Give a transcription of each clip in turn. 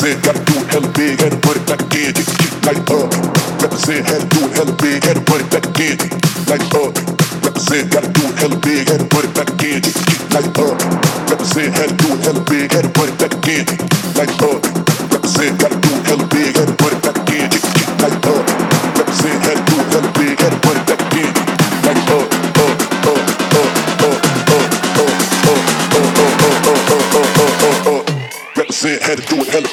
Represent, gotta do it hella big, had to put it back again. Like represent, had to do it hella big, had to put it back again. Like represent, gotta do it hella big, had to put it back again. Like represent, had to do it hella big, had to put it back again. Like represent, gotta do it hella big, had to put it back again. Like represent, had to do it hella big, had to put it back again. Like represent, had to do it hella.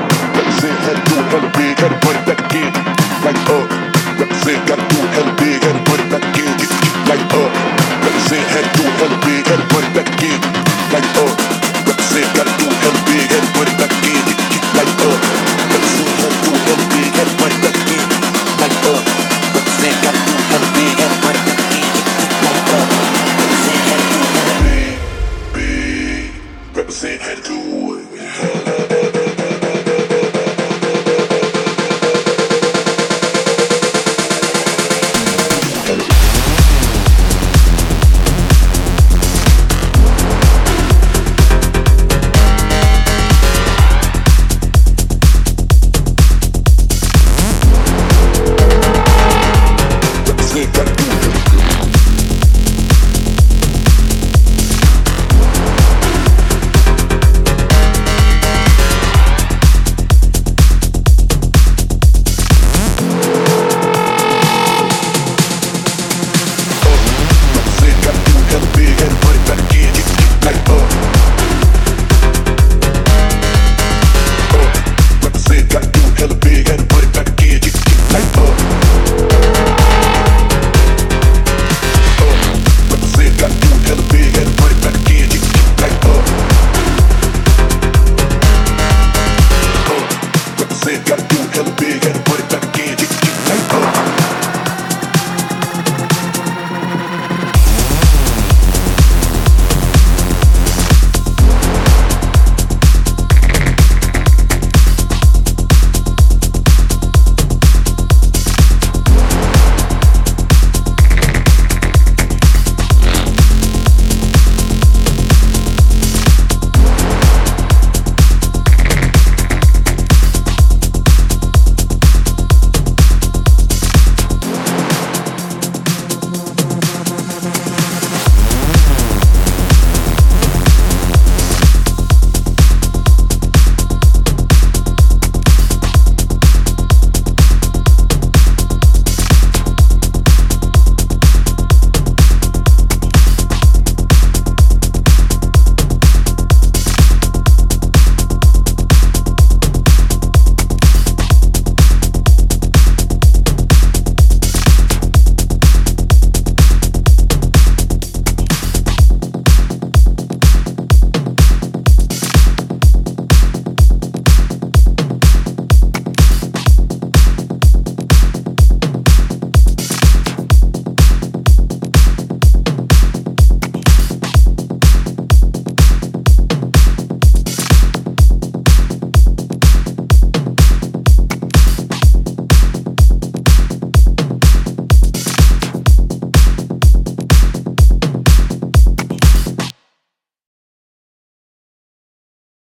Represent, gotta do it hella big,